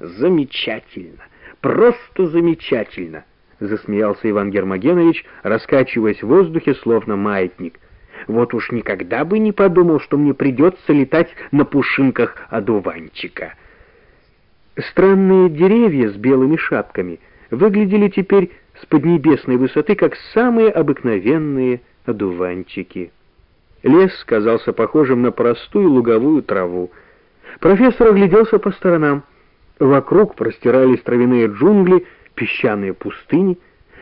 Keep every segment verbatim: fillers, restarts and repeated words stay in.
Замечательно, просто замечательно, засмеялся Иван Гермогенович, раскачиваясь в воздухе, словно маятник. Вот уж никогда бы не подумал, что мне придется летать на пушинках одуванчика. Странные деревья с белыми шапками выглядели теперь с поднебесной высоты, как самые обыкновенные одуванчики. Лес казался похожим на простую луговую траву. Профессор огляделся по сторонам. Вокруг простирались травяные джунгли, песчаные пустыни.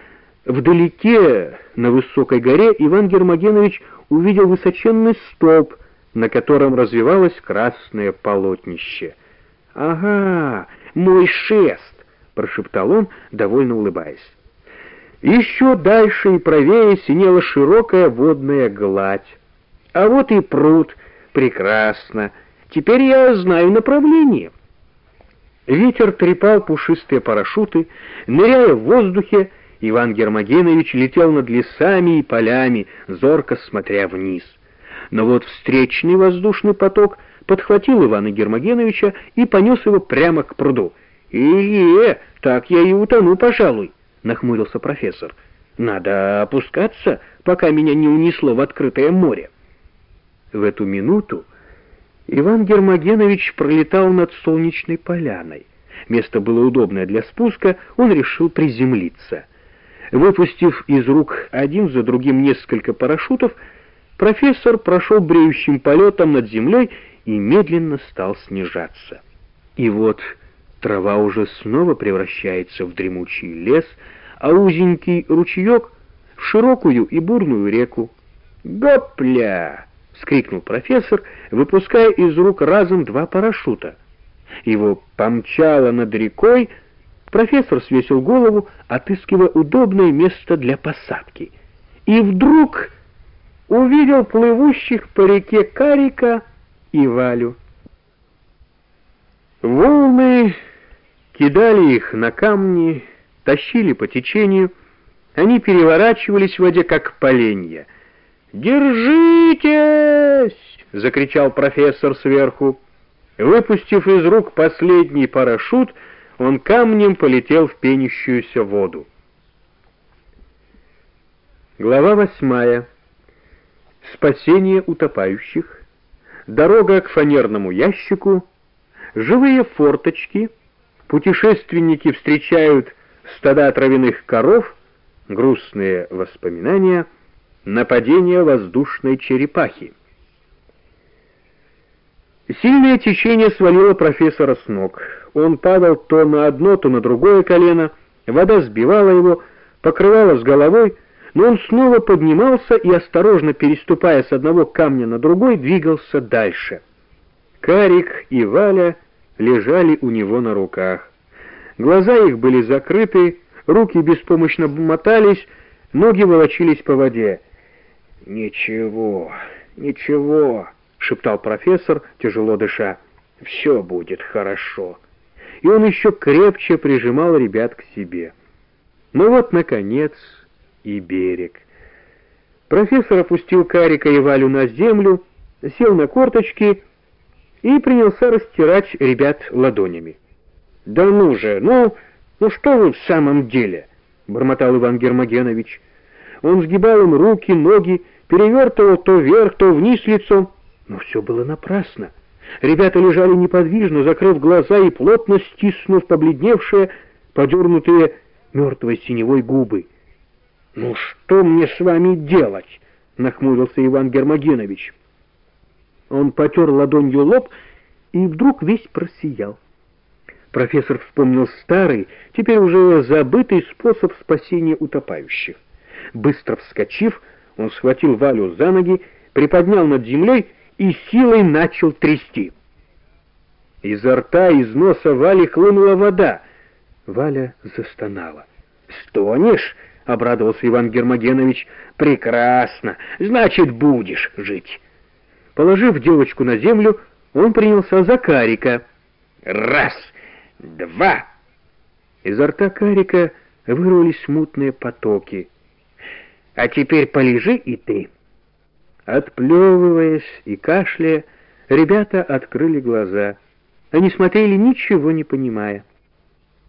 Вдалеке, на высокой горе, Иван Гермогенович увидел высоченный столб, на котором развивалось красное полотнище. «Ага, мой шест!» — прошептал он, довольно улыбаясь. Еще дальше и правее синела широкая водная гладь. А вот и пруд. Прекрасно. Теперь я знаю направление. Ветер трепал пушистые парашюты. Ныряя в воздухе, Иван Гермогенович летел над лесами и полями, зорко смотря вниз. Но вот встречный воздушный поток подхватил Ивана Гермогеновича и понес его прямо к пруду. «И-е, так я и утону, пожалуй», — нахмурился профессор. «Надо опускаться, пока меня не унесло в открытое море». В эту минуту Иван Гермогенович пролетал над солнечной поляной. Место было удобное для спуска, он решил приземлиться. Выпустив из рук один за другим несколько парашютов, профессор прошел бреющим полетом над землей и медленно стал снижаться. И вот трава уже снова превращается в дремучий лес, а узенький ручеек — в широкую и бурную реку. «Гопля!» — вскрикнул профессор, выпуская из рук разом два парашюта. Его помчало над рекой. Профессор свесил голову, отыскивая удобное место для посадки. И вдруг увидел плывущих по реке Карика и Валю. Волны кидали их на камни, тащили по течению. Они переворачивались в воде, как поленья. «Держитесь!» — закричал профессор сверху. Выпустив из рук последний парашют, он камнем полетел в пенящуюся воду. Глава восьмая. Спасение утопающих. Дорога к фанерному ящику. Живые форточки. Путешественники встречают стада травяных коров. Грустные воспоминания. Нападение воздушной черепахи. Сильное течение свалило профессора с ног. Он падал то на одно, то на другое колено. Вода сбивала его, покрывала с головой, но он снова поднимался и, осторожно переступая с одного камня на другой, двигался дальше. Карик и Валя лежали у него на руках. Глаза их были закрыты, руки беспомощно мотались, ноги волочились по воде. «Ничего, ничего», — шептал профессор, тяжело дыша. «Все будет хорошо». И он еще крепче прижимал ребят к себе. Ну вот, наконец, и берег. Профессор опустил Карика и Валю на землю, сел на корточки и принялся растирать ребят ладонями. «Да ну же, ну, ну что вы в самом деле?» — бормотал Иван Гермогенович. Он сгибал им руки, ноги, перевертывал то вверх, то вниз лицом. Но все было напрасно. Ребята лежали неподвижно, закрыв глаза и плотно стиснув побледневшие, подернутые мертвой синевой губы. «Ну что мне с вами делать?» — нахмурился Иван Гермогенович. Он потер ладонью лоб и вдруг весь просиял. Профессор вспомнил старый, теперь уже забытый способ спасения утопающих. Быстро вскочив, он схватил Валю за ноги, приподнял над землей и силой начал трясти. Изо рта, из носа Вали хлынула вода. Валя застонала. «Стонешь?» — обрадовался Иван Гермогенович. «Прекрасно! Значит, будешь жить!» Положив девочку на землю, он принялся за Карика. «Раз, два!» Изо рта Карика вырвались мутные потоки. «А теперь полежи и ты». Отплевываясь и кашляя, ребята открыли глаза. Они смотрели, ничего не понимая.